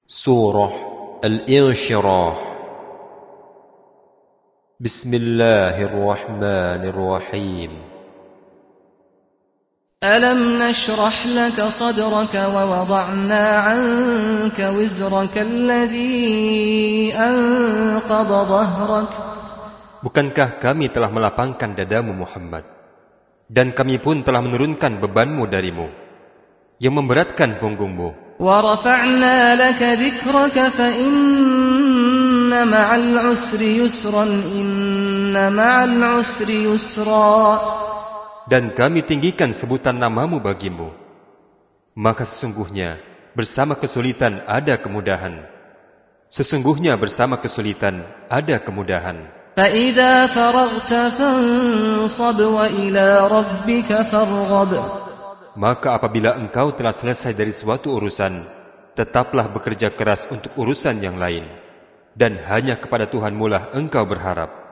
Surah Al-Insyirah. Bismillahirrahmanirrahim. Alam nashrah laka sadraka wa wada'na 'anka wizraka alladhi anqadha dhahrak. Bukankah kami telah melapangkan dadamu Muhammad, dan kami pun telah menurunkan bebanmu darimu yang memberatkan punggungmu. وَرَفَعْنَا لَكَ ذِكْرَكَ فَإِنَّ مَعَ الْعُسْرِ يُسْرًا إِنَّ مَعَ الْعُسْرِ يُسْرًا. Dan kami tinggikan sebutan namamu bagimu, maka sesungguhnya bersama kesulitan ada kemudahan. Sesungguhnya bersama kesulitan ada kemudahan. فَإِذَا فَرَغْتَ فَانصَبْ وَإِلَى رَبِّكَ فَارْغَبْ. Maka apabila engkau telah selesai dari suatu urusan, tetaplah bekerja keras untuk urusan yang lain, dan hanya kepada Tuhanmu lah engkau berharap.